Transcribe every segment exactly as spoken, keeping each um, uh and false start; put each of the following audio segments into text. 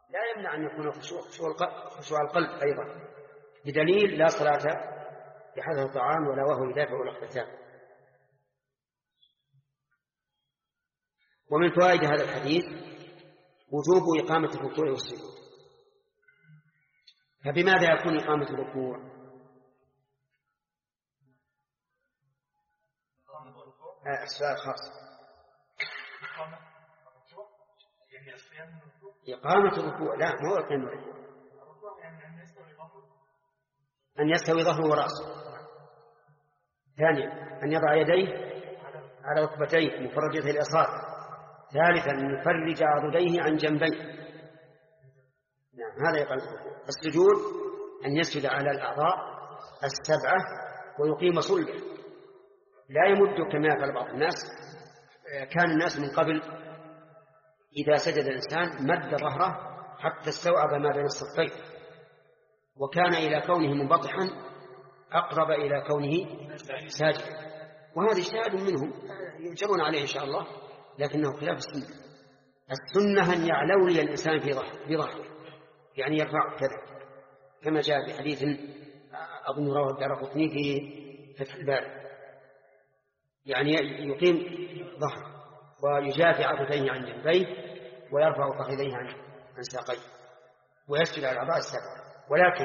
لا يمنع أن يكون خشوع القلب أيضا، بدليل لا صلاة بحذر الطعام ولا وهو يدافع الأخبثان. ومن فوائد هذا الحديث وجوب إقامة الركوع والسجود. فبماذا يكون إقامة الركوع؟ آه السؤال خاص. إقامة الركوع لا مو إقامة الركوع، أن يستوي ظهره ورأسه. ثانيا أن يضع يديه على ركبتيه مفرجة الإصابع. ثالثا أن يفرج عضديه عن جنبيه. نعم هذا إقامة الركوع. السجود أن يسجد على الأعضاء السبعة ويقيم صلبه، لا يمد كما يفعل بعض الناس. كان الناس من قبل إذا سجد الإنسان مد ظهره حتى استوعب ما بين الصفين، وكان إلى كونه منبطحا أقرب إلى كونه ساجدا، وهذا اجتهاد منهم يجرون عليه إن شاء الله، لكنه خلاف السنة. السنة أن يعلولي الإنسان في ظهره، يعني يرفع كذا، كما جاء في حديث أظن رواه الدارقطني في فتح الباري، يعني يقيم ظهره ويجافي عضديه عن جنبيه ويرفع فخذيه عن عن ساقيه ويسجد على الأعضاء السبعة. ولكن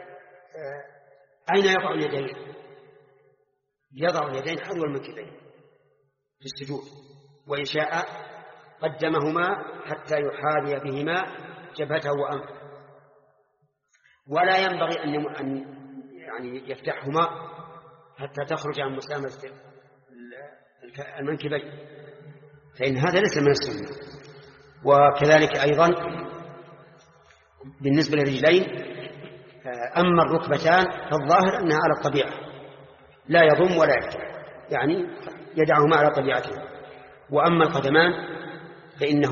أين يضع اليدين؟ يضع اليدين حذو المنكبين في السجود، وإن شاء قدمهما حتى يحاذي بهما جبهته وأنفه، ولا ينبغي أن يعني يفتحهما حتى تخرج عن مسامة المنكبين، فإن هذا ليس من السنة. وكذلك أيضا بالنسبة للرجلين، أما الركبتان فالظاهر أنها على الطبيعة لا يضم ولا يفتح، يعني يدعهما على طبيعته. وأما القدمان فإنه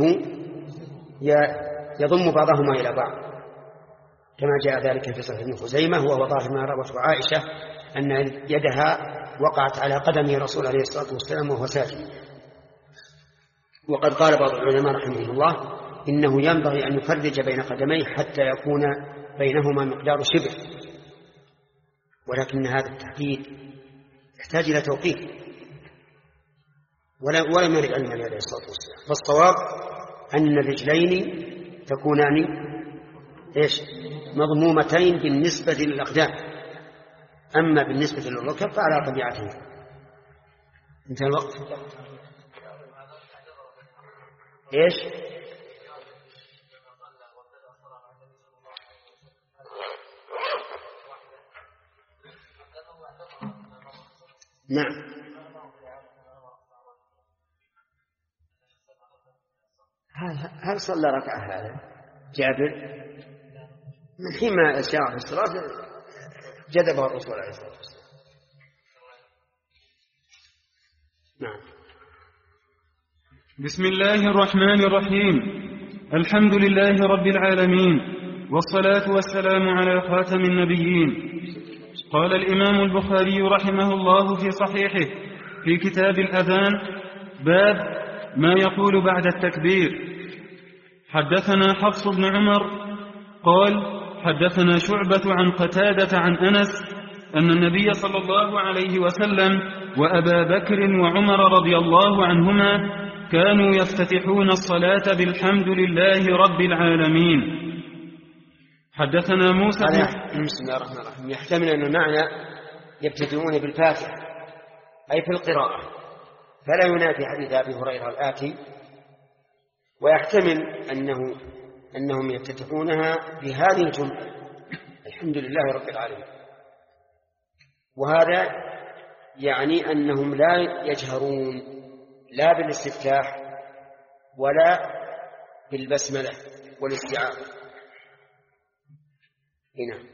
يضم بعضهما إلى بعض كما جاء ذلك في صحيح ابن خزيمة، وهو ظاهر ما روته عائشة أن يدها وقعت على قدم رسول عليه الصلاة والسلام وهو ساجد. وقد قال بعض العلماء رحمه الله إنه ينبغي أن يفرج بين قدميه حتى يكون بينهما مقدار شبه، ولكن هذا التحديد يحتاج إلى توقيف، ولم يرد عن النبي عليه الصلاة والسلام. فالصواب أن الرجلين تكونان إيش مضمومتين بالنسبة للأقدام، أما بالنسبة للركب فعلى طبيعته. انتهى الوقت. إيش نعم هل صلى ركعة هذا جابر من حين ما أشار في الصلاة جذبه الرسول عليه الصلاة والسلام. نعم. بسم الله الرحمن الرحيم. الحمد لله رب العالمين، والصلاة والسلام على خاتم النبيين. قال الإمام البخاري رحمه الله في صحيحه في كتاب الأذان باب ما يقول بعد التكبير. حدثنا حفص بن عمر قال حدثنا شعبة عن قتادة عن أنس أن النبي صلى الله عليه وسلم وأبا بكر وعمر رضي الله عنهما كانوا يفتتحون الصلاة بالحمد لله رب العالمين. حدثنا موسى بن بسم الله الرحمن الرحيم. يحتمل أن المعنى يبتدئون بالفاتحة أي في القراءة، فلا ينافي حديث أبي هريرة الآتي، ويحتمل أنه أنهم يفتتحونها بهذه الجملة الحمد لله رب العالمين، وهذا يعني أنهم لا يجهرون لا بالاستفتاح ولا بالبسملة والاستعاذة. هنا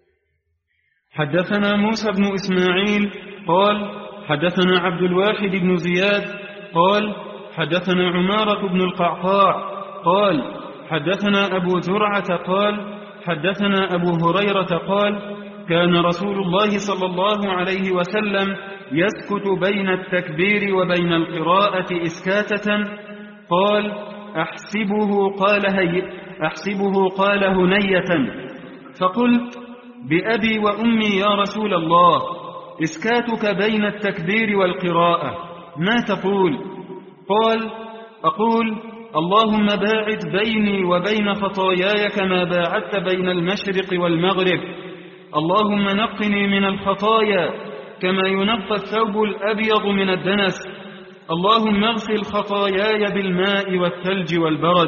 حدثنا موسى بن إسماعيل قال حدثنا عبد الواحد بن زياد قال حدثنا عمارة بن القعقاع قال حدثنا أبو زرعة قال حدثنا أبو هريرة قال كان رسول الله صلى الله عليه وسلم يسكت بين التكبير وبين القراءة إسكاتة. قال أحسبه قال هي أحسبه قال هنية، فقلت بأبي وأمي يا رسول الله، إسكاتك بين التكبير والقراءة ما تقول؟ قال أقول اللهم باعد بيني وبين خطاياي كما باعدت بين المشرق والمغرب، اللهم نقني من الخطايا كما ينقى الثوب الأبيض من الدنس، اللهم اغسل خطاياي بالماء والثلج والبرد.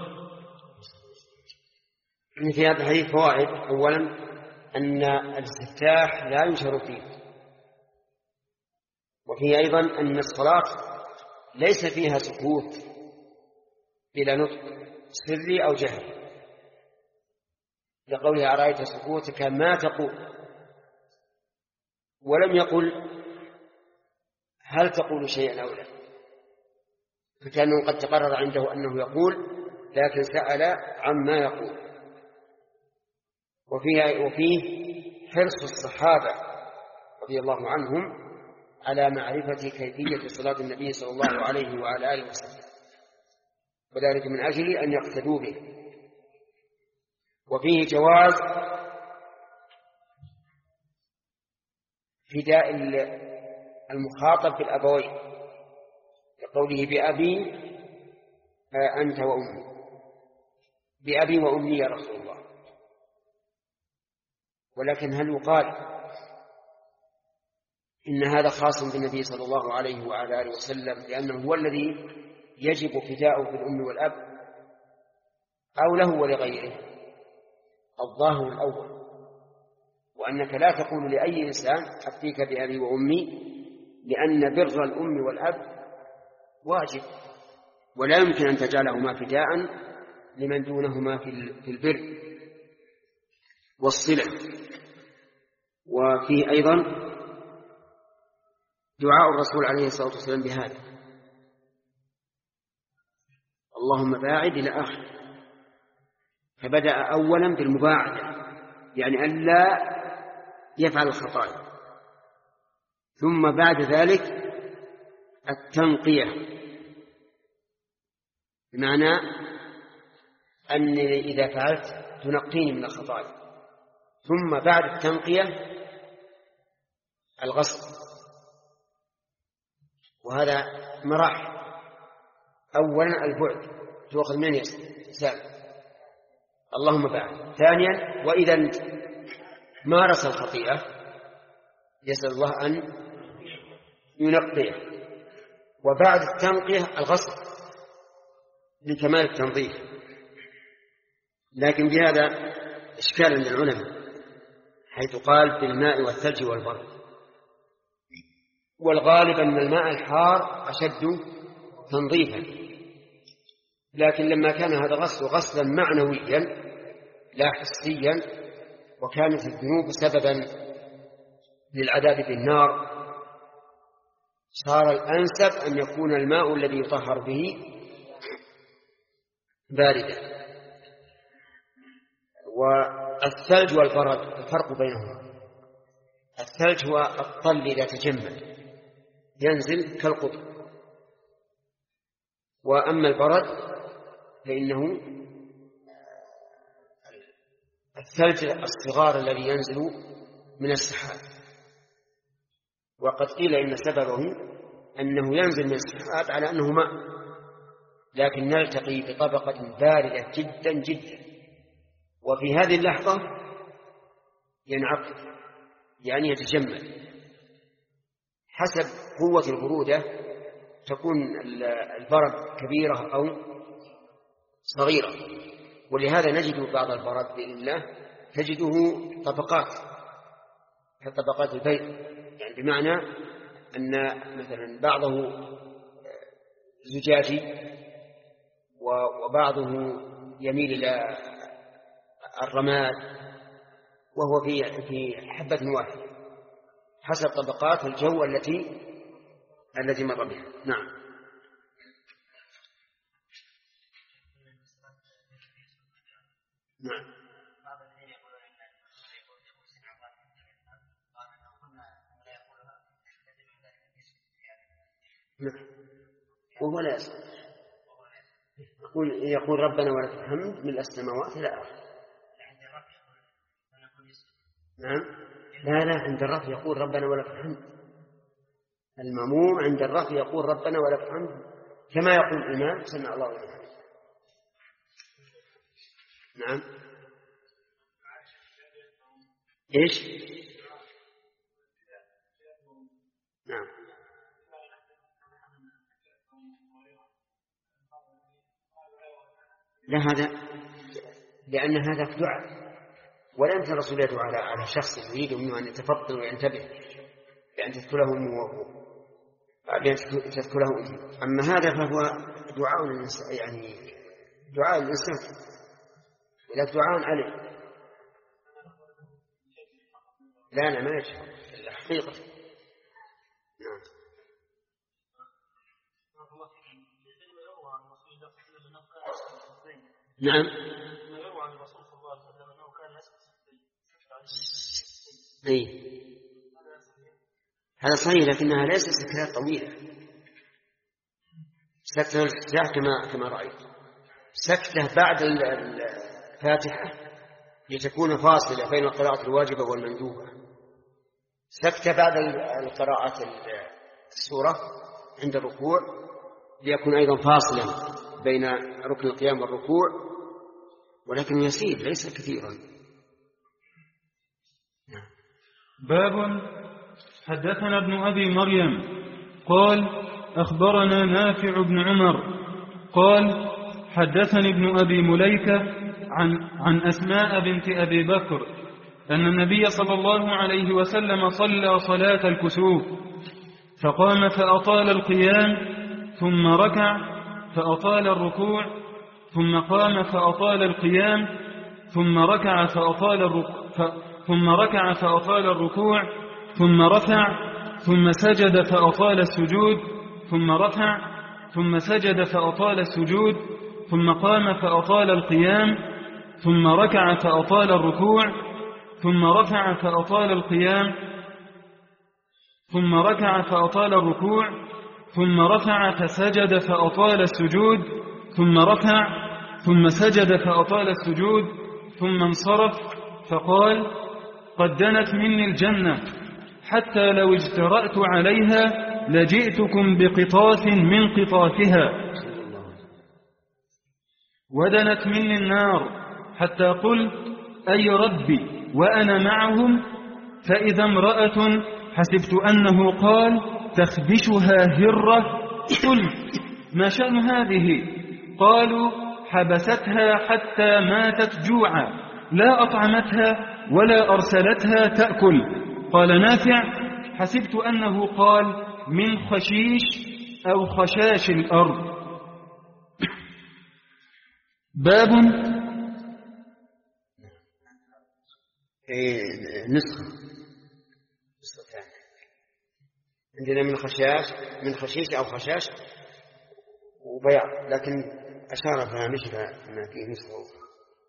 في هذا الحديث فوائد. أولا أن الاستفتاح لا ينشر فيه، وفيه أيضا أن الصلاة ليس فيها سكوت بلا نطق سري أو جهري، لقوله أرأيت سكوتك ما تقول، ولم يقل هل تقول شيئا أو لا، فكأنه قد تقرر عنده أنه يقول لكن سأل عما يقول. وفيه, وفيه حرص الصحابة رضي الله عنهم على معرفة كيفية صلاة النبي صلى الله عليه وعلى آله وسلم، وذلك من أجل أن يقتدوا به. وفيه جواز فداء المخاطب بالأبوين، كقوله بأبي أنت وأمي، بأبي وأمي يا رسول الله. ولكن هل يقال إن هذا خاص بالنبي صلى الله عليه وعلى آله وسلم لأنه هو الذي يجب فداؤه بالأم والأب، أو له ولغيره؟ الظاهر الأول، وأنك لا تقول لأي إنسان أفديك بأبي وأمي، لأن بر الأم والأب واجب، ولا يمكن أن تجعلهما فداء لمن دونهما في البر والصلة. وفيه أيضا دعاء الرسول عليه الصلاة والسلام بهذا، اللهم باعد إلى آخر، فبدأ أولا بالمباعدة، يعني أن لا يفعل الخطايا، ثم بعد ذلك التنقية، بمعنى أن إذا فعلت تنقيني من الخطايا، ثم بعد التنقية الغسل. وهذا مراحل. أولا البعد، تؤخذ من يسال اللهم بعد. ثانيا وإذا مارس الخطيئة يسأل الله أن ينقيه. وبعد التنقية الغسل لكمال التنظيف. لكن بهذا إشكال عند العلماء، حيث قال بالماء والثلج والبرد، والغالب أن الماء الحار أشد تنظيفا، لكن لما كان هذا غسل غسلا معنويا لا حسيا، وكانت الذنوب سببا للعذاب بالنار، صار الأنسب أن يكون الماء الذي يطهر به باردا. والثلج والبرد الفرق بينهما، الثلج هو الطل إذا تجمد ينزل كالقطر، وأما البرد فإنه الثلج الصغار الذي ينزل من السحاب. وقد قيل إن سببه أنه ينزل من السحاب على أنه ماء، لكن نلتقي بطبقة باردة جدا جدا، وفي هذه اللحظة ينعقد، يعني يتجمد. حسب قوة البرودة تكون البرد كبيرة أو صغيرة، ولهذا نجد بعض البرد بإذن الله تجده طبقات كطبقات البيت، يعني بمعنى أن مثلا بعضه زجاجي وبعضه يميل إلى الرماد، وهو في في حبة واحدة حسب طبقات الجو التي التي مر بها. نعم. نعم. وهو لا يصح. يقول يقول ربنا ولك الحمد من السماوات إلى آخره. نعم. لا لا عند الرفع يقول ربنا ولك الحمد. المأموم عند الرفع يقول ربنا ولك الحمد كما يقول الإمام سمع الله لمن حمده. نعم. إيش؟ نعم. لا هذا لأن هذا دعاء ولا يمكن الرسول يدعو على على شخص يريد منه أن يتفضل وينتبه بأن تذكره أمه وأبوه بأن تذكره أمه. أما هذا فهو دعاء الإنسان يعني دعاء الإنسان إلى دعاء عليه. لا لا ما يجب الحقيقة. نعم. نعم. أي هذا صحيح لكنها ليست سكتات طويلة. سكتة الافتتاح كما كما رأيت سكتة بعد الفاتحة لتكون فاصلة بين القراءة الواجبة والمندوبة. سكتة بعد القراءة السورة عند الركوع ليكون أيضا فاصلا بين ركن القيام والركوع ولكن يسير ليس كثيرا. باب حدثنا ابن أبي مريم قال أخبرنا نافع بن عمر قال حدثني ابن أبي مليكة عن, عن أسماء بنت أبي بكر أن النبي صلى الله عليه وسلم صلى صلاة الكسوف فقام فأطال القيام ثم ركع فأطال الركوع ثم قام فأطال القيام ثم ركع فأطال الركوع ثم ركع فأطال الركوع ثم رفع ثم سجد فأطال السجود ثم رفع ثم سجد فأطال السجود ثم قام فأطال القيام ثم ركع فأطال الركوع ثم رفع فأطال القيام ثم ركع فأطال الركوع ثم رفع فسجد فأطال السجود ثم رفع ثم سجد فأطال السجود ثم انصرف فقال قد دنت مني الجنة حتى لو اجترأت عليها لجئتكم بقطاف من قطافها ودنت مني النار حتى قلت أي ربي وأنا معهم فإذا امرأة حسبت أنه قال تخبشها هرة قلت ما شأن هذه قالوا حبستها حتى ماتت جوعا لا أطعمتها ولا أرسلتها تأكل قال نافع حسبت أنه قال من خشيش أو خشاش الأرض. باب نسخة عندنا من خشاش من خشيش أو خشاش وبياض لكن أشار فيها مشفى ما فيه نسخة أخرى.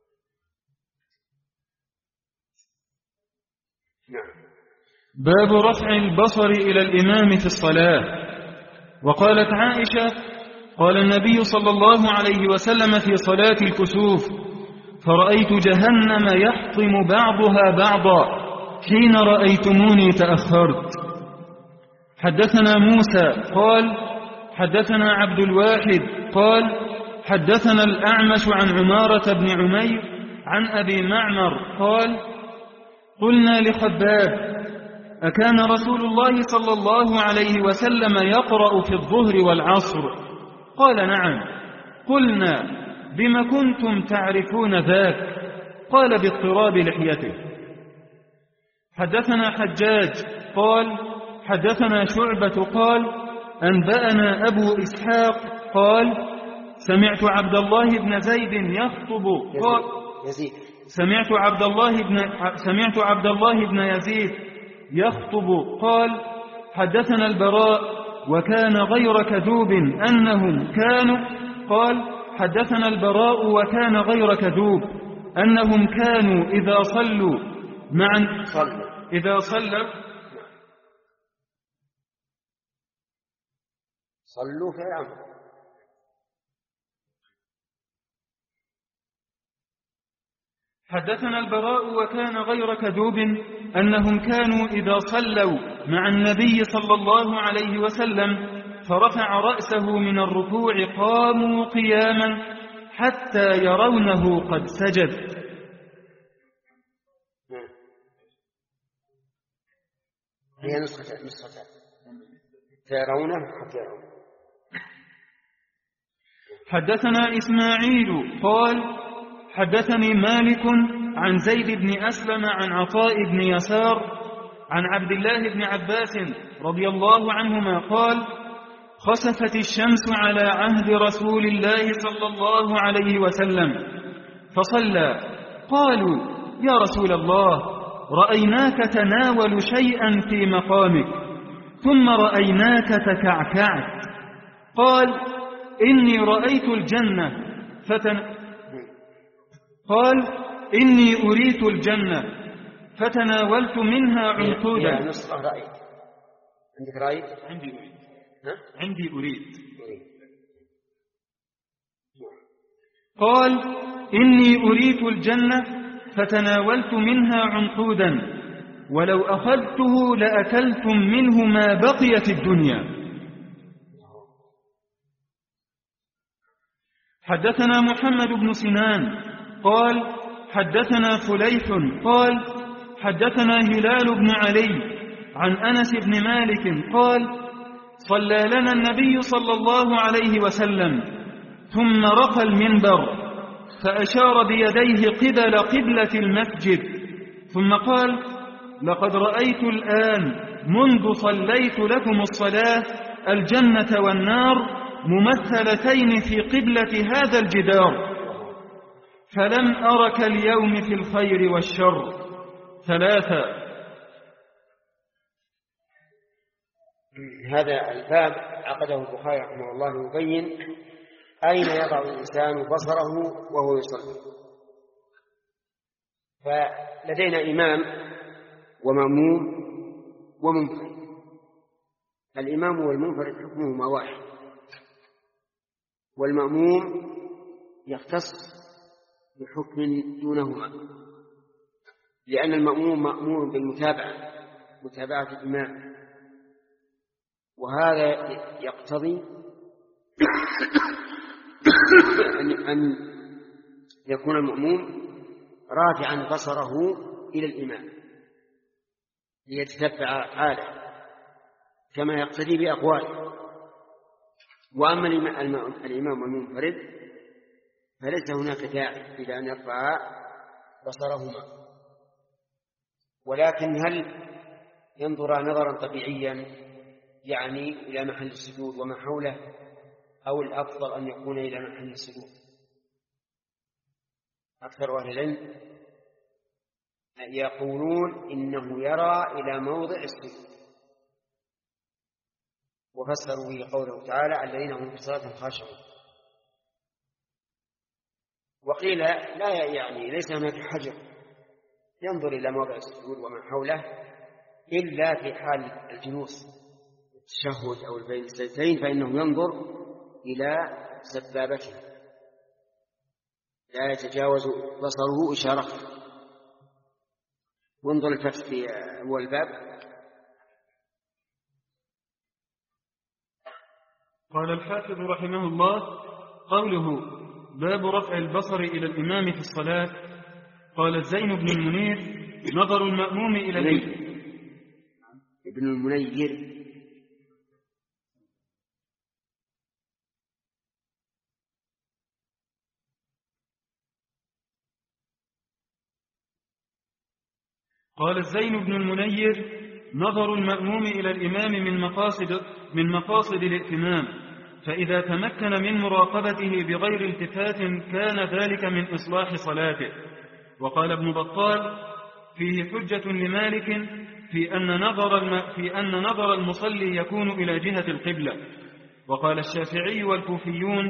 نعم. باب رفع البصر إلى الإمام في الصلاة. وقالت عائشة قال النبي صلى الله عليه وسلم في صلاة الكسوف فرأيت جهنم يحطم بعضها بعضا حين رأيتموني تأخرت. حدثنا موسى قال حدثنا عبد الواحد قال حدثنا الأعمش عن عمارة بن عمير عن أبي معمر قال قلنا لخباب أكان رسول الله صلى الله عليه وسلم يقرأ في الظهر والعصر قال نعم قلنا بما كنتم تعرفون ذاك قال باضطراب لحيته. حدثنا حجاج قال حدثنا شعبة قال أنبأنا أبو إسحاق قال سمعت عبد الله بن زيد يخطب قال سمعت عبد الله بن سمعت عبد الله بن يزيد يخطب قال حدثنا البراء وكان غير كذوب أنهم كانوا قال حدثنا البراء وكان غير كذوب أنهم كانوا إذا صلوا معا إذا صلوا صلوا في الأمر حدثنا البراء وكان غير كذوب أنهم كانوا إذا صلوا مع النبي صلى الله عليه وسلم فرفع رأسه من الركوع قاموا قياما حتى يرونه قد سجد. هي نسخة نسخة ترونه حتى يرونه. حدثنا إسماعيل قال حدثني مالك عن زيد بن أسلم عن عطاء بن يسار عن عبد الله بن عباس رضي الله عنهما قال خسفت الشمس على عهد رسول الله صلى الله عليه وسلم فصلى. قالوا يا رسول الله رأيناك تناول شيئا في مقامك ثم رأيناك تكعكعت. قال إني رأيت الجنة فتن قال إني أريت الجنة فتناولت منها عنقودا. يا نصف رأيت عندك رأيت عندي أريد عندي أريد قال إني أريت الجنة فتناولت منها عنقودا ولو أخذته لأكلتم منه ما بقي في الدنيا. حدثنا محمد بن سنان قال حدثنا فليح قال حدثنا هلال بن علي عن أنس بن مالك قال صلى لنا النبي صلى الله عليه وسلم ثم رقى المنبر فأشار بيديه قبل قبلة المسجد ثم قال لقد رأيت الآن منذ صليت لكم الصلاة الجنة والنار ممثلتين في قبلة هذا الجدار فلم أرك اليوم في الخير والشر ثلاثة. هذا الباب عقده البخاري رحمه الله يبين أين يضع الإنسان بصره وهو يصلي. فلدينا إمام ومأموم ومنفرد. الإمام والمنفرد حكمهما واحد، والمأموم يختص بحكم دونهما، لأن المأموم مأمور بالمتابعة متابعة الإمام، وهذا يقتضي أن يكون المأموم رافعا بصره إلى الإمام ليتتبع حاله كما يقتدي بأقواله. وأما الإمام والمنفرد فليس هناك داعي إلى أن يرفع بصرهما، ولكن هل ينظر نظرا طبيعيا يعني إلى محل السجود وما حوله، أو الأفضل أن يكون إلى محل السجود؟ أكثر أهل العلم يقولون إنه يرى إلى موضع السجود، وفسروا به قوله تعالى الذين هم في صلاتهم خاشعون. وقيل لا، يعني ليس هناك حجر ينظر إلى موضع السجود وما حوله إلا في حال الجلوس التشهد أو بين السجدتين، فإنه ينظر إلى سبابته لا يتجاوز بصره إشارته. وانظر الفتح في أول الباب. قال الحافظ رحمه الله قوله باب رفع البصر إلى الإمام في الصلاة. قال زين بن المنير نظر المأموم إلى الإمام. ابن المنير قال الزين بن المنير نظر المأموم إلى الإمام من مقاصد, من مقاصد الائتمام، فإذا تمكن من مراقبته بغير التفات كان ذلك من إصلاح صلاته. وقال ابن بطال فيه حجة لمالك في أن نظر, الم... في أن نظر المصلي يكون إلى جهة القبلة. وقال الشافعي والكوفيون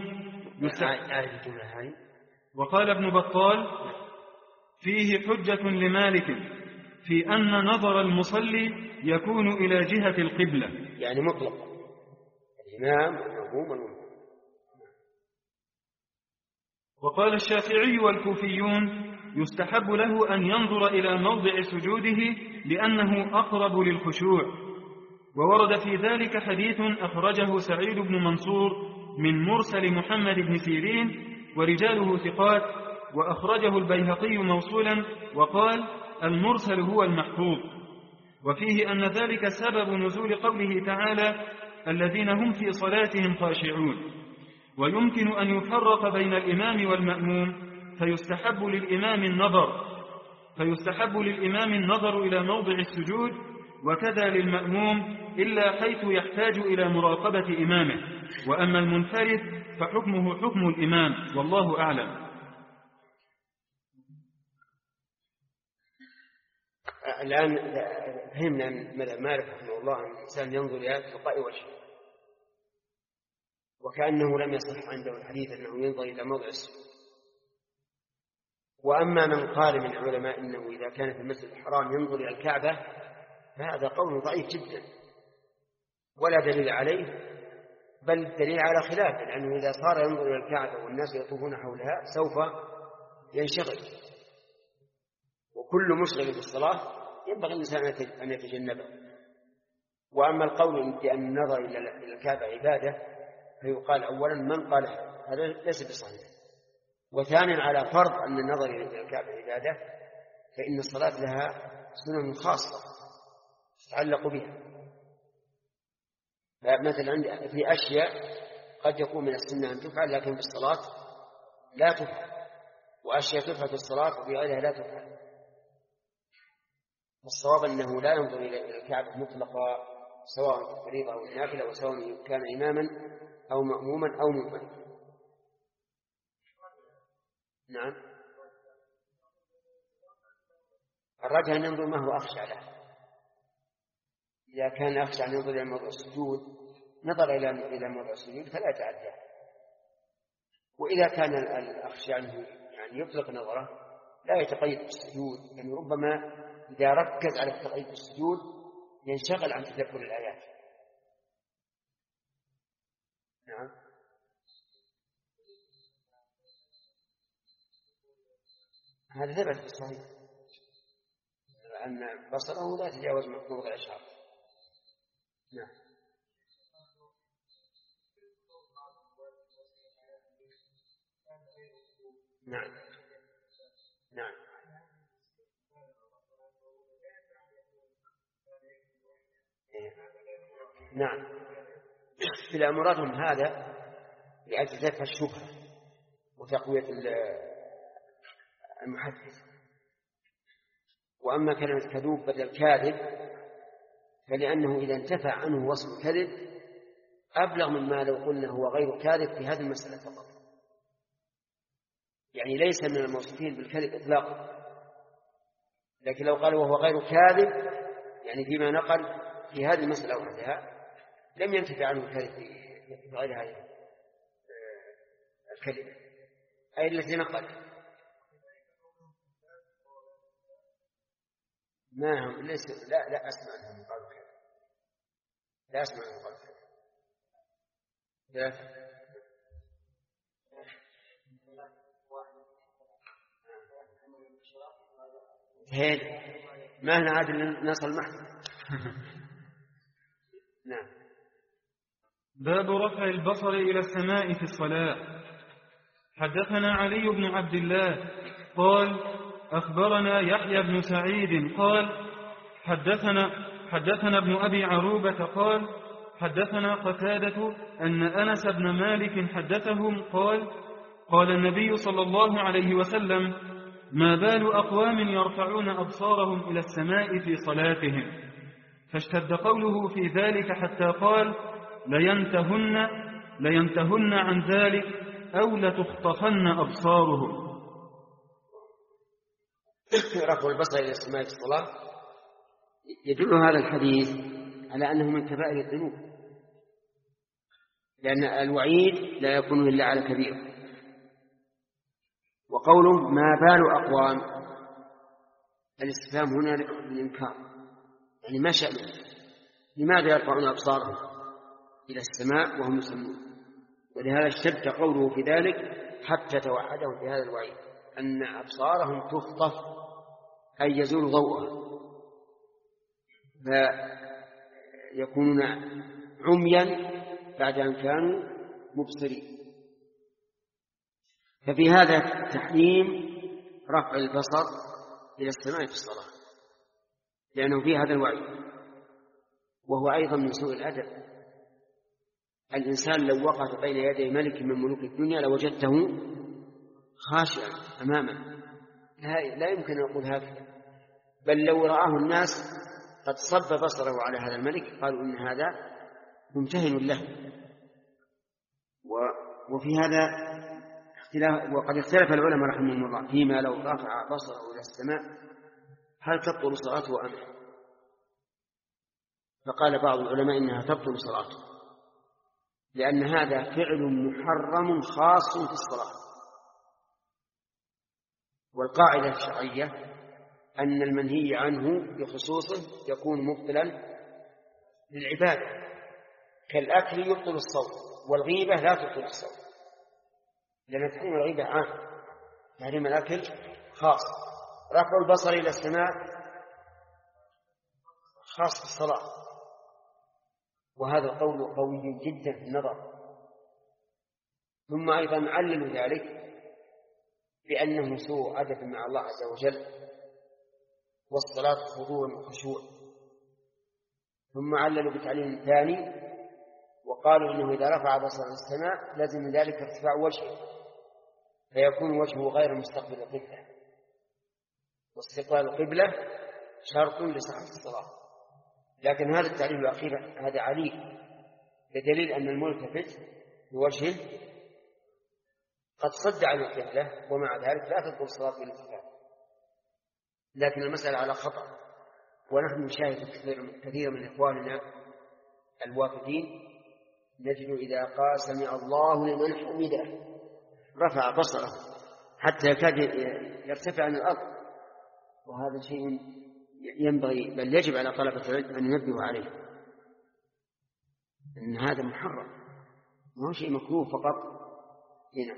وقال ابن بطال فيه حجة لمالك في أن نظر المصلي يكون إلى جهة القبلة، يعني مطلق الإمام والمأموم والمنفرد. وقال الشافعي والكوفيون يستحب له أن ينظر إلى موضع سجوده لأنه أقرب للخشوع. وورد في ذلك حديث أخرجه سعيد بن منصور من مرسل محمد بن سيرين ورجاله ثقات، وأخرجه البيهقي موصولا وقال: المرسل هو المحفوظ. وفيه أن ذلك سبب نزول قوله تعالى: الذين هم في صلاتهم خاشعون. ويمكن أن يفرق بين الإمام والمأموم، فيستحب للإمام النظر فيستحب للإمام النظر إلى موضع السجود، وكذا للمأموم إلا حيث يحتاج إلى مراقبة إمامه. وأما المنفرد فحكمه حكم الإمام، والله أعلم. الآن فهمنا من مذهب مالك رحمه الله أن الإنسان ينظر إلى تلقاء وجهه، وكأنه لم يصح عنده الحديث أنه ينظر إلى موضع السجود. وأما من قال من العلماء إنه إذا كان في المسجد الحرام ينظر إلى الكعبة، فهذا قول ضعيف جدا ولا دليل عليه، بل دليل على خلافه، لأنه إذا صار ينظر إلى الكعبة والناس يطوفون حولها سوف ينشغل، وكل مشغل بالصلاة ينبغي الإنسان أن يتجنبه. وأما القول بأن النظر إلى الكعبة عبادة، فيقال أولا من قال هذا ليس بصحيح، وثانيا على فرض أن النظر إلى الكعبة عبادة فإن الصلاة لها سنن خاصة تتعلق بها. فمثلا عندي في أشياء قد يكون من السنة أن تفعل لكن في الصلاة لا تفعل، وأشياء تفعل في الصلاة وفي غيرها لا تفعل. الصواب أنه لا ينظر إلى الكعبة مطلقا، سواء في الفريضة أو النافلة، وسواء كان إماما أو مأموما أو منفردا. نعم، الراجح أن ينظر ما هو أخشى له. إذا كان أخشى أن ينظر إلى موضع السجود نظر إلى إلى موضع السجود فلا يتعدى. وإذا كان الأخشى عنه يعني يطلق نظره لا يتقيد بالسجود، يعني ربما إذا ركز على التقييد بالسجود ينشغل عن تدبر الآيات. نعم، هذا ثبت في الصحيح أن بصره لا يتجاوز موضع إشهار. نعم. نعم نعم نعم إلى مرادهم هذا لأجل دفع الشبهة وتقوية المحدث. وأما كلمة كذوب بدل كاذب فلأنه إذا انتفع عنه وصف الكذب أبلغ مما لو قلنا هو غير كاذب في هذه المسألة فقط، يعني ليس من الموصوفين بالكذب إطلاقا. لكن لو قال وهو غير كاذب يعني فيما نقل في هذه المسألة وحدها لم ينتفع عنه الكذب في غير هذه الكلمة أي التي نقل. ما هم ليس لا لا أسمع أنهم قالوا كذا، لا أسمع أنهم قالوا كذا. لا هيد ما هنا عاد نصل المحكمة. نعم. باب رفع البصر إلى السماء في الصلاة. حدثنا علي بن عبد الله قال أخبرنا يحيى بن سعيد قال حدثنا حدثنا ابن أبي عروبة قال حدثنا قتادة أن أنس بن مالك حدثهم قال قال النبي صلى الله عليه وسلم ما بال أقوام يرفعون أبصارهم إلى السماء في صلاتهم، فاشتد قوله في ذلك حتى قال لينتهن, لينتهن عن ذلك أو لتخطفن أبصارهم. رفع البصر إلى السماء في الصلاة يدل هذا الحديث على أنه من كبائر الذنوب، لأن الوعيد لا يكون إلا على كبير. وقوله ما بال أقوام الاستفهام هنا للإنكار، يعني ما شأنهم، لماذا يرفعون أبصارهم إلى السماء وهم يسمون؟ ولهذا اشتد قوله في ذلك حتى توعدهم بهذا الوعيد. أن أبصارهم تخطف أي يزول ضوءها فيكونون عميا بعد أن كانوا مبصرين. ففي هذا تحريم رفع البصر إلى السماء في الصلاة، لأنه في هذا الوعي، وهو أيضا من سوء الأدب. الإنسان لو وقف بين يدي ملك من ملوك الدنيا لوجدته خاشعا أمامه، لا يمكن أن يقول هكذا، بل لو رآه الناس قد صب بصره على هذا الملك قالوا إن هذا ممتهن له. وفي هذا اختلاف، وقد اختلف العلماء رحمهم الله فيما لو رفع بصره إلى السماء هل تبطل صلاته أم لا؟ فقال بعض العلماء إنها تبطل صلاته، لأن هذا فعل محرم خاص في الصلاة. والقاعدة الشرعية أن المنهي عنه بخصوصه يكون مبطلا للعبادة، كالأكل يبطل الصوم، والغيبة لا تبطل الصوم، لأن تحريم الغيبة عام، تحريم الأكل خاص. رفع البصر إلى السماء خاص بالصلاة، وهذا القول قوي جدا في النظر. ثم أيضا عللوا ذلك بأنه سوء أدب مع الله عز وجل، والصلاة خضوع وخشوع. ثم عللوا بتعليل ثاني وقالوا إنه إذا رفع بصر السماء لازم من ذلك ارتفاع وجهه، فيكون وجهه غير مستقبل القبلة، واستقبال القبلة شرط لصحة الصلاة. لكن هذا التعليل الأخير هذا عليل، بدليل أن الملتفت بوجهه قد صد عن القبلة، ومع ذلك لا تبطل الصلاة بالالتفات. لكن المسألة على خطأ، ونحن نشاهد كثير من إخواننا الوافدين نجد إذا قال سمع الله لمن حمده رفع بصره حتى يكاد يرتفع عن الأرض، وهذا شيء ينبغي بل يجب على طلبة العلم أن ينبهوا عليه، أن هذا محرم، ما هو شيء مكروه فقط. هنا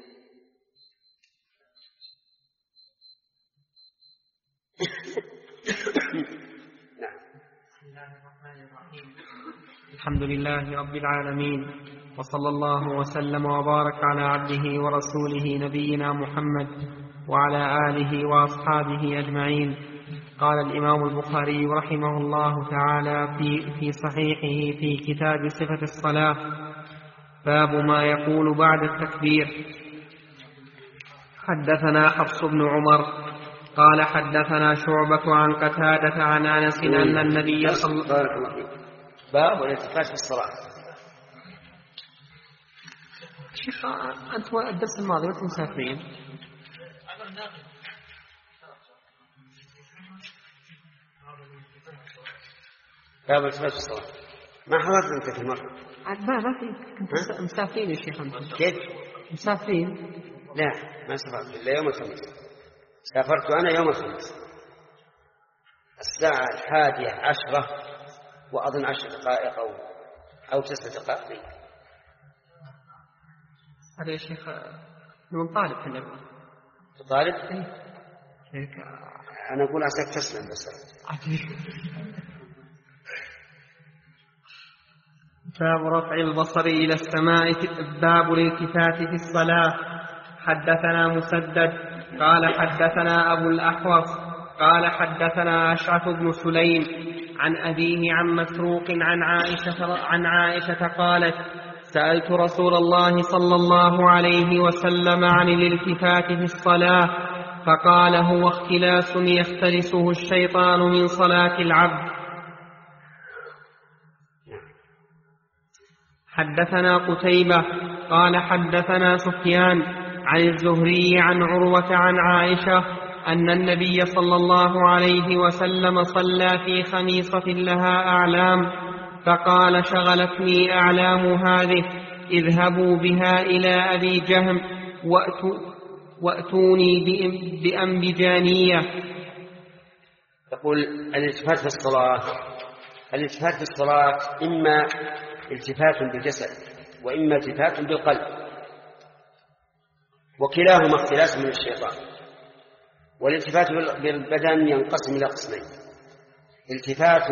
نعم. بسم الله الرحمن الرحيم. الحمد لله رب العالمين، وصلى الله وسلم وبارك على عبده ورسوله نبينا محمد وعلى آله وأصحابه أجمعين. قال الإمام البخاري رحمه الله تعالى في, في صحيحه في كتاب صفة الصلاة: باب ما يقول بعد التكبير. حدثنا حفص بن عمر قال حدثنا شعبة عن قتادة عن أنس أن النبي صلى الله عليه وسلم. باب الالتفات في الصلاة. شيخ أنت الدرس الماضي وأنتم مسافرين. باب الالتفات في الصلاة ما حضرت أنت في المرة؟ ما ما في، كنت مسافرين يا شيخ. أنت كيف؟ مسافرين؟ لا ما سافرت إلا يوم الخميس. سافرت أنا يوم الخميس الساعة الحادية عشرة وأظن عشر دقائق أو أو تسع دقائق. هذا يا شيخ من طالب في النبي. طالب؟ هيك أنا أقول عساك تسلم بس. باب رفع البصر إلى السماء. باب الالتفات في الصلاة. حدثنا مسدد قال حدثنا أبو الأحوص قال حدثنا أشعث بن سليم عن أبيه عن مسروق عن عائشة, عن عائشة قالت: سألت رسول الله صلى الله عليه وسلم عن الالتفات في الصلاة فقال: هو اختلاس يختلسه الشيطان من صلاة العبد. حدثنا قتيبة قال حدثنا سفيان عن الزهري عن عروة عن عائشة أن النبي صلى الله عليه وسلم صلى في خميصة لها أعلام فقال: شغلتني أعلام هذه، اذهبوا بها إلى أبي جهم وأتوا وأتوني بأنبجانية. تقول الالتفات في الصلاة. الالتفات في الصلاة إما التفات بالجسد وإما التفات بالقلب، وكلاهما اختلاس من الشيطان. والالتفات بالبدن ينقسم إلى قسمين: التفات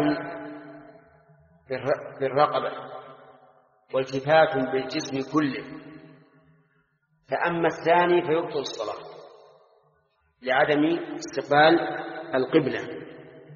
بالرقبة والتفات بالجسم كله. فأما الثاني فيبطل الصلاة لعدم استقبال القبلة،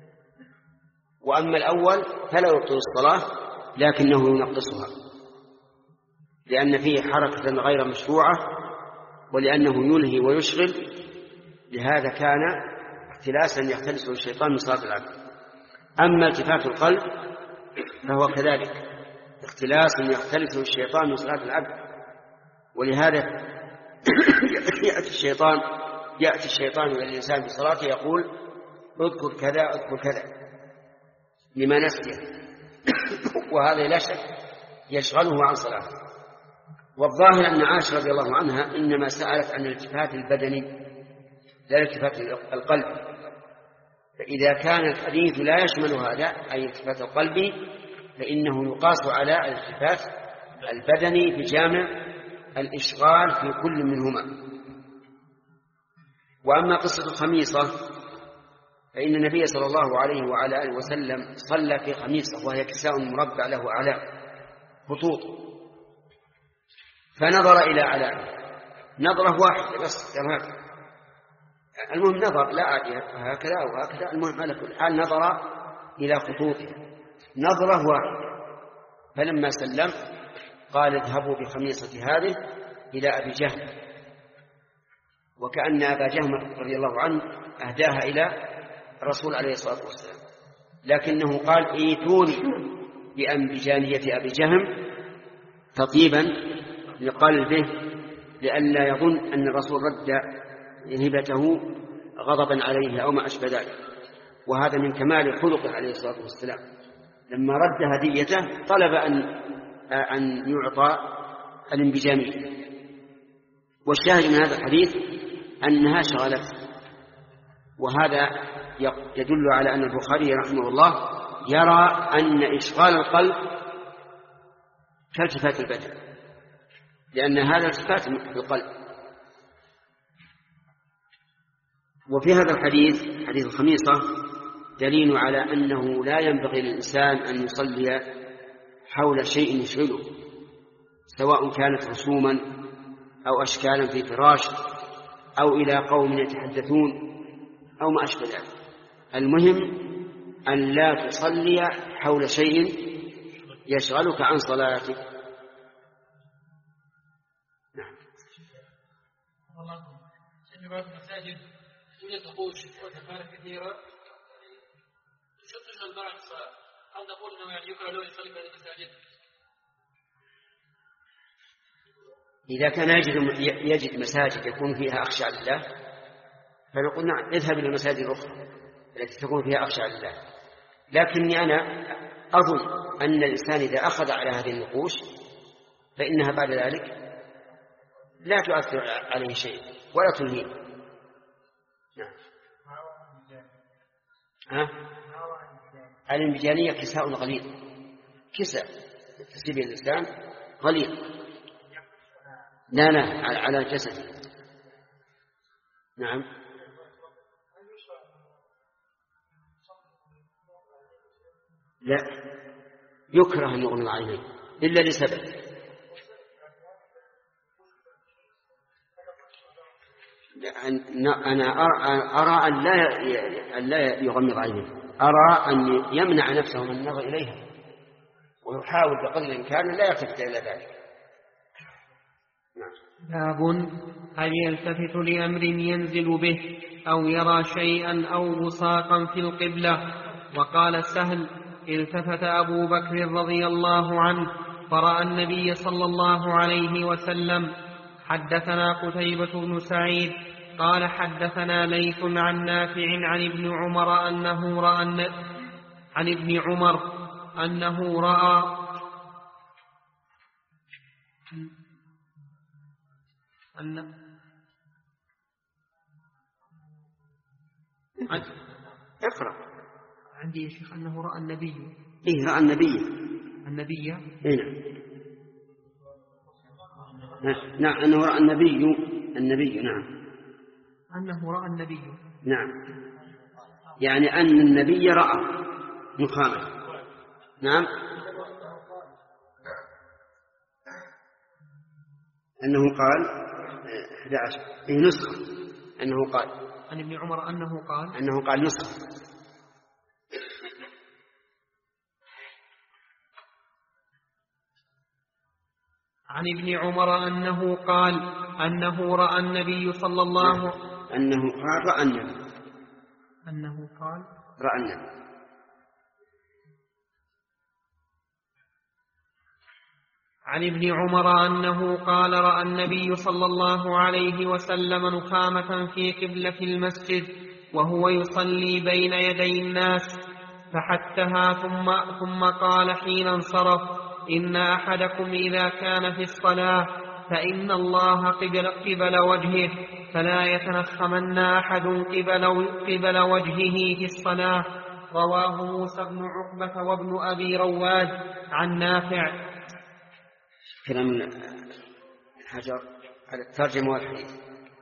وأما الأول فلا يبطل الصلاة لكنه ينقصها، لأن فيه حركة غير مشروعة ولأنه يلهي ويشغل. لهذا كان اختلاسا يختلسه الشيطان من صلاة العبد. أما التفات القلب فهو كذلك اختلاس يختلسه الشيطان من صلاة العبد، ولهذا يأتي الشيطان يأتي الشيطان إلى الإنسان في صلاته يقول: اذكر كذا اذكر كذا لما نسيه، وهذا لا شك يشغله عن صلاته. والظاهر أن عائشة رضي الله عنها إنما سألت عن الالتفات البدني لا الالتفات القلب، فإذا كان الحديث لا يشمل هذا أي الالتفات القلبي فإنه يقاس على الالتفات البدني بجامع الإشغال في كل منهما. وأما قصة الخميصة فإن النبي صلى الله عليه وعلى آله وسلم صلى في خميصة وهي كساء مربع له أعلام خطوط، فنظر إلى أعلامه نظرة واحدة بس كما المهم نظر لا عادي هكذا أو هكذا، المهم على كل حال نظر إلى خطوطها نظرة واحدة. فلما سلم قال: اذهبوا بخميصة هذه إلى أبي جهم، وكأن أبا جهم رضي الله عنه أهداها إلى الرسول عليه الصلاة والسلام، لكنه قال: ايتوني بأنبجانية أبي جهم تطيبا لقلبه لئلا يظن أن الرسول رد هبته غضبا عليه أو ما أشبه ذلك. وهذا من كمال خلقه عليه الصلاة والسلام، لما رد هديته طلب أن أن يعطى الانبجامية. والشاهد من هذا الحديث أنها شغلته، وهذا يدل على أن البخاري رحمه الله يرى أن إشغال القلب كالتفات البدن، لأن هذا التفات بالقلب. وفي هذا الحديث حديث الخميصة دليل على أنه لا ينبغي للإنسان أن يصلي حول شيء يشغله، سواء كانت رسوما أو أشكالا في فراش أو إلى قوم يتحدثون أو ما أشبه ذلك. المهم أن لا تصلي حول شيء يشغلك عن صلاتك. نعم. المساجد توجد طقوس وتفارق كثيرة تشغل بعض الصلاة، هل نقول أنه يعني يكره له يصلي في المساجد؟ إذا كان يجد, يجد مساجد يكون فيها أخشى لله فنقول نعم اذهب إلى المساجد الأخرى التي تكون فيها أخشى لله. لكني أنا أظن أن الإنسان إذا أخذ على هذه النقوش فإنها بعد ذلك لا تؤثر عليه شيء ولا تلهيه. نعم. ها؟ الانبجانية كساء غليظ، كساء تسيب الإنسان غليظ، لا لا على الجسد. نعم. لا يكره أن يغمض عينيه إلا لسبب. أنا أرى أن لا أن لا يغمض عينيه، أرى أن يمنع نفسه من النظر إليها ويحاول بقدر الإمكان لا يلتفت إلى ذلك. باب هل يلتفت لأمر ينزل به أو يرى شيئا أو بصاقا في القبلة. وقال سهل: التفت أبو بكر رضي الله عنه فرأى النبي صلى الله عليه وسلم. حدثنا قتيبة بن سعيد قال حدثنا ليث عن نافع عن ابن عمر أنه رأى عن ابن عمر أنه رأى أن اقرأ. عندي يا شيخ أنه رأى النبي. إيه رأى النبي. النبي. إيه نعم. نعم أنه رأى النبي. النبي نعم. أنه رأى النبي. نعم، يعني أن النبي رأى نخامة. نعم، أنه قال أحد عشر إيه نسخة، أنه قال عن ابن عمر أنه قال أنه قال نسخة. عن ابن عمر أنه قال أنه رأى النبي صلى الله أنه قال رأى النبي أنه قال رأى النبي عن ابن عمر أنه قال رأى النبي صلى الله عليه وسلم نخامة في قبلة المسجد وهو يصلي بين يدي الناس فحتها ثم, ثم قال حين انصرف إن أحدكم إذا كان في الصلاة فإن الله قبل, قبل وجهه فلا يتنخمن أحد قبل, قبل وجهه في الصلاة. رواه موسى بن عقبة وابن أبي رواد عن نافع. كلام الحجر على الترجمة والحديث.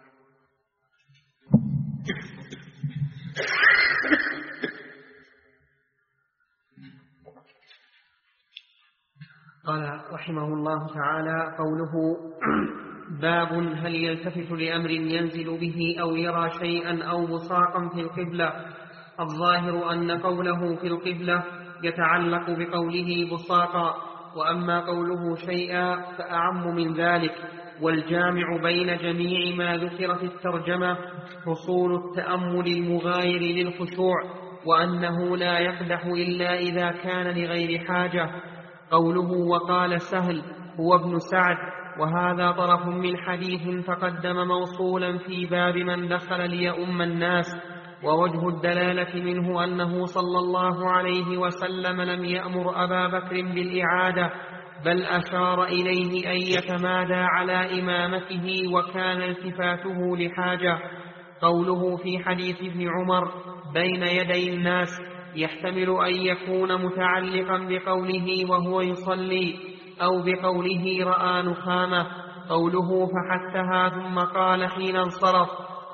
قال رحمه الله تعالى قوله باب هل يلتفت لأمر ينزل به أو يرى شيئا أو بصاقا في القبلة. الظاهر أن قوله في القبلة يتعلق بقوله بصاقا، وأما قوله شيئا فأعم من ذلك. والجامع بين جميع ما ذكر في الترجمة حصول التأمل المغاير للخشوع، وأنه لا يقدح إلا إذا كان لغير حاجة. قوله وقال سهل هو ابن سعد، وهذا طرف من حديث تقدم موصولا في باب من دخل ليؤم الناس. ووجه الدلالة منه أنه صلى الله عليه وسلم لم يأمر أبا بكر بالإعادة، بل أشار إليه أن يتمادى على إمامته وكان التفاته لحاجة. قوله في حديث ابن عمر بين يدي الناس يحتمل أن يكون متعلقا بقوله وهو يصلي أو بقوله رأى نخامة. قوله فحتها ثم قال حين انصرف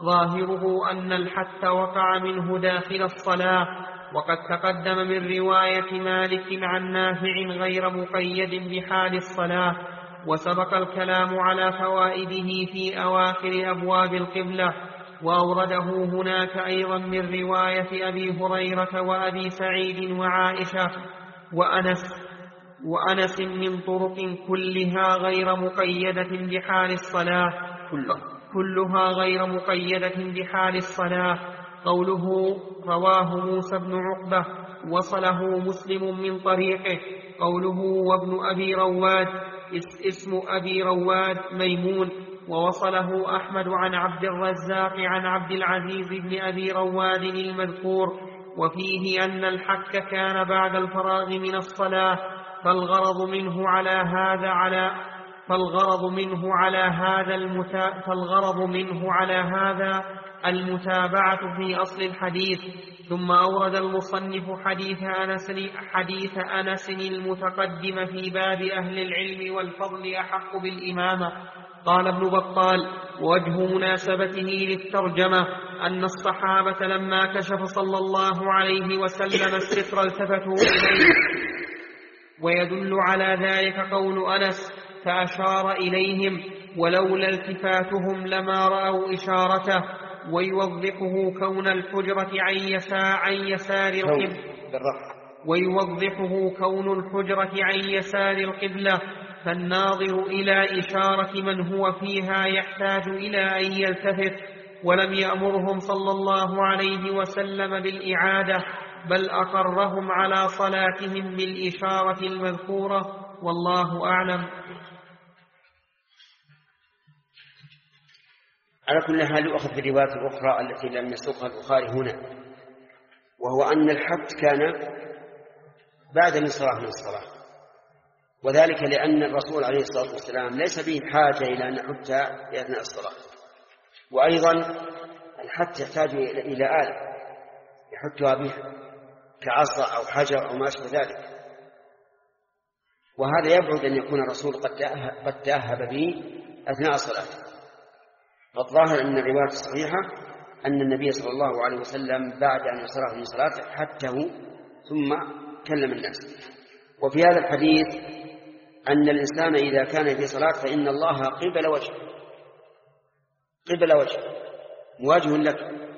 ظاهره أن الحت وقع منه داخل الصلاة، وقد تقدم من رواية مالك عن نافع غير مقيد بحال الصلاة، وسبق الكلام على فوائده في أواخر أبواب القبلة. وأورده هناك أيضا من رواية أبي هريرة وأبي سعيد وعائشة وأنس وأنس من طرق كلها غير مقيدة بحال الصلاة كلها غير مقيدة بحال الصلاة. قوله رواه موسى بن عقبة وصله مسلم من طريقه. قوله وابن أبي رواد اسم أبي رواد ميمون، ووصله أحمد عن عبد الرزاق عن عبد العزيز بن أبي رواد المذكور. وفيه أن الحك كان بعد الفراغ من الصلاة، فالغرض منه على هذا على فالغرض منه على هذا المتا... فالغرض منه على هذا المتابعة في أصل الحديث. ثم أورد المصنف حديث أنس حديث أنس المتقدم في باب أهل العلم والفضل أحق بالإمامة. قال ابن بطال وجه مناسبته للترجمة أن الصحابة لما كشف صلى الله عليه وسلم الستر التفتوا إليه، ويدل على ذلك قول أنس فأشار إليهم ولولا التفاتهم لما رأوا إشارته. ويوضحه كون الحجرة عن يسار, عن يسار القبلة ويوضحه كون الحجرة عن يسار القبلة، فالناظر إلى إشارة من هو فيها يحتاج إلى أن يلتفت. ولم يأمرهم صلى الله عليه وسلم بالإعادة، بل أقرهم على صلاتهم بالإشارة المذكورة، والله أعلم. على كل حال يؤخذ في الروايات الأخرى التي لم يسوقها البخاري هنا، وهو أن الحت كان بعد الانصراف من الصلاة، وذلك لأن الرسول عليه الصلاة والسلام ليس به حاجة إلى أن يحت في أثناء الصلاة. وأيضا الحت يحتاج إلى آلة يحتها بها كعصا أو حجر أو ما أشبه ذلك، وهذا يبعد أن يكون الرسول قد تأهب به أثناء الصلاة. فالظاهر أن الرواية الصحيحة أن النبي صلى الله عليه وسلم بعد أن انصرف من صلاته حته ثم كلم الناس. وفي هذا الحديث أن الإنسان إذا كان في صلاة فإن الله قبل وجهه قبل وجهه مواجه لك،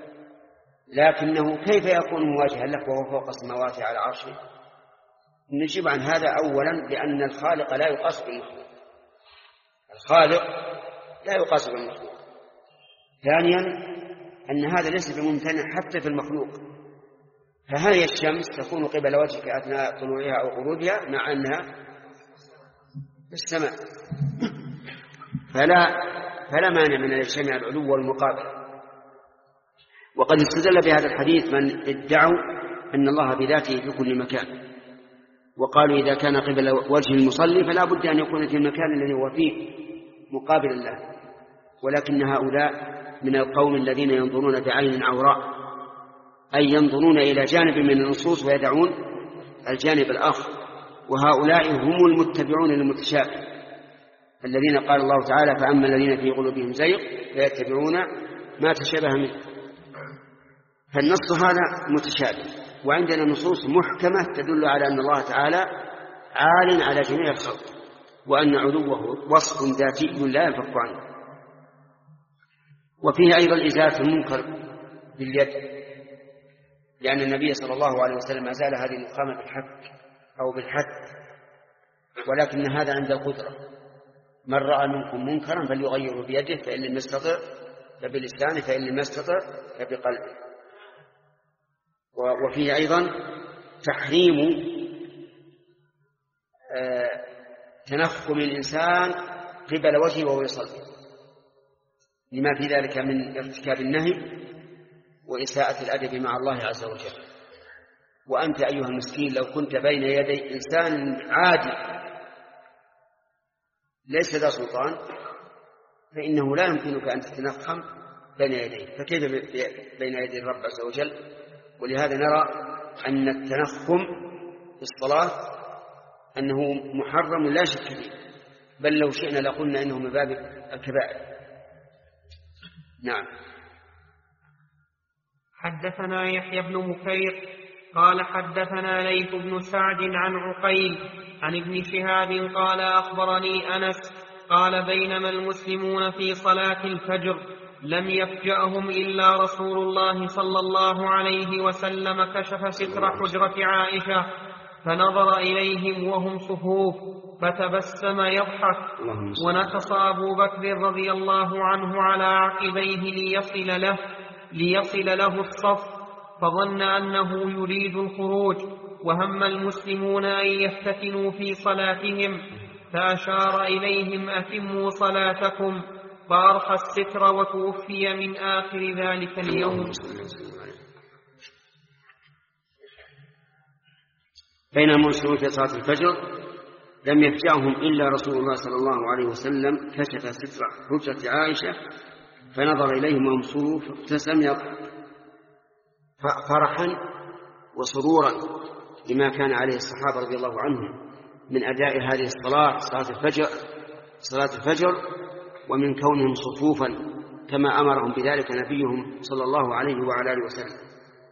لكنه كيف يكون مواجها لك وهو فوق السماوات على عرشه؟ نجيب عن هذا أولا لأن الخالق لا يقاس بالمخلوق، الخالق لا يقاس بالمخلوق. ثانيا أن هذا ليس بممتنع حتى في المخلوق، فهذه الشمس تكون قبل وجهك أثناء طلوعها أو غروبها مع أنها في السماء، فلا فلا مانع من أن يجتمع العلو والمقابلة. وقد استدل بهذا الحديث من ادعوا أن الله بذاته في كل مكان، وقالوا إذا كان قبل وجه المصلي فلا بد أن يكون في المكان الذي هو فيه مقابل الله. ولكن هؤلاء من القوم الذين ينظرون بعين عوراء، أي ينظرون إلى جانب من النصوص ويدعون الجانب الآخر، وهؤلاء هم المتبعون للمتشابه الذين قال الله تعالى فأما الذين في قلوبهم زيغ فيتبعون ما تشابه منه. فالنص هذا متشابه، وعندنا نصوص محكمة تدل على أن الله تعالى عال على جميع الخلق، وأن علوه وصف ذاتي لا ينفك عنه. وفيه أيضا إزالة المنكر باليد، لأن النبي صلى الله عليه وسلم أزال هذه المقامة بالحك أو بالحد، ولكن هذا عند القدرة. من رأى منكم منكرا فليغيره بيده، فإن لم يستطع فبلسانه، فإن لم يستطع فبقلبه. وفيه أيضا تحريم تنخم الإنسان قبل وجهه وهو يصلي، لما في ذلك من ارتكاب النهي وإساءة الأدب مع الله عز وجل. وأنت أيها المسكين لو كنت بين يدي إنسان عادي ليس ذا سلطان فإنه لا يمكنك أن تتنخم بين يديه، فكيف بين يدي الرب عز وجل؟ ولهذا نرى أن التنخم في الصلاة أنه محرم لا شك فيه، بل لو شئنا لقلنا إنه من باب الكبائر. نعم. حدثنا يحيى بن بكير قال حدثنا ليث بن سعد عن عقيل عن ابن شهاب قال أخبرني أنس قال بينما المسلمون في صلاة الفجر لم يفجأهم إلا رسول الله صلى الله عليه وسلم كشف ستر حجرة عائشة فنظر إليهم وهم صفوف فتبسم يضحك، ونكص أبو بكر رضي الله عنه على عقبيه ليصل له, ليصل له الصف، فظن أنه يريد الخروج، وهم المسلمون أن يفتتنوا في صلاتهم، فأشار إليهم أتموا صلاتكم، فأرخى الستر وتوفي من آخر ذلك اليوم. بينما المسلمون في صلاة الفجر لم يفجأهم إلا رسول الله صلى الله عليه وسلم كشف ستر حجرة عائشة فنظر إليهم وهم صفوف فابتسم يضحك فرحا وسرورا لما كان عليه الصحابة رضي الله عنهم من أداء هذه الصلاة صلاة الفجر صلاة الفجر ومن كونهم صفوفا كما أمرهم بذلك نبيهم صلى الله عليه وعلى آله وسلم.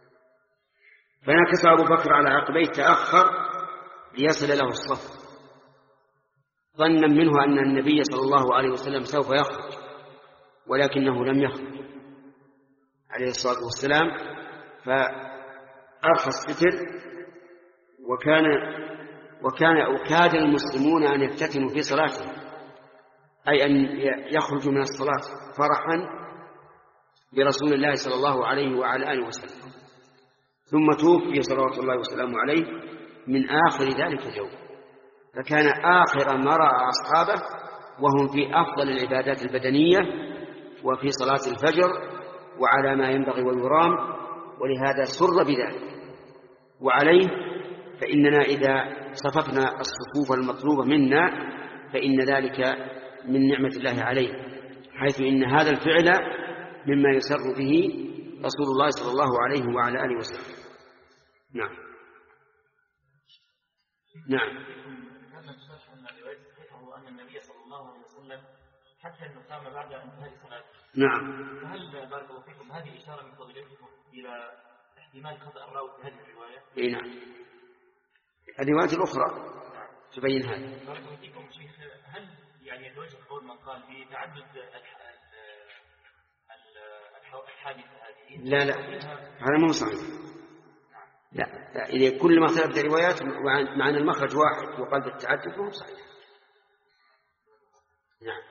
فنكس أبو بكر على عقبيه تأخر ليصل له الصف، ظنا منه أن النبي صلى الله عليه وسلم سوف يخرج، ولكنه لم يخرج عليه الصلاة والسلام، فأرخى الستر، وكان وكان وكاد المسلمون أن يفتتنوا في صلاتهم، أي أن يخرجوا من الصلاة فرحا برسول الله صلى الله عليه وعلى آله وسلم. ثم توفي صلوات الله وسلامه عليه من آخر ذلك اليوم، فكان آخر ما رأى أصحابه وهم في أفضل العبادات البدنية وفي صلاة الفجر وعلى ما ينبغي ويرام، ولهذا سر بذلك. وعليه فإننا إذا صففنا الصفوف المطلوبة منا فإن ذلك من نعمة الله عليه، حيث إن هذا الفعل مما يسر به رسول الله صلى الله عليه وعلى آله وسلم. نعم نعم. هذا الشرح أن الرواية صحيحة أن النبي صلى الله عليه وسلم حتى النقامة بعد انتهاء الصلاة. نعم. فهل بارك الله فيكم هذه إشارة من فضيلتكم إلى احتمال خطأ الراوي في هذه الرواية؟ اي نعم. الروايات الأخرى تبين هذا. بارك الله فيكم شيخ، هل يعني يتوجه قول من قال بتعدد الحادثة هذه؟ لا لا هذا مو صحيح. لا, لا إذا كل ما اختلفت الروايات مع أن المخرج واحد وقال بالتعدد فهو صحيح. نعم.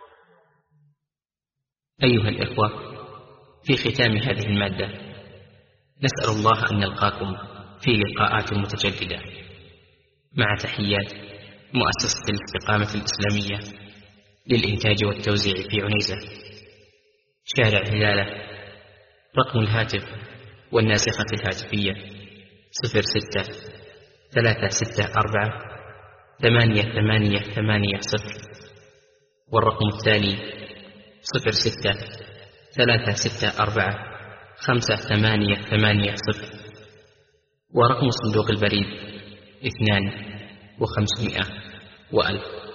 أيها الإخوة، في ختام هذه المادة نسأل الله أن نلقاكم في لقاءات متجددة، مع تحيات مؤسسة الاستقامة الإسلامية للإنتاج والتوزيع في عنيزة، شارع هلالة. رقم الهاتف والناسخة الهاتفية صفر ستة ثلاثة ستة أربعة ثمانية ثمانية ثمانية صفر، والرقم الثاني صفر ستة ثلاثة ستة أربعة خمسة ثمانية ثمانية صفر، ورقم صندوق البريد اثنان وخمسمائة وألف.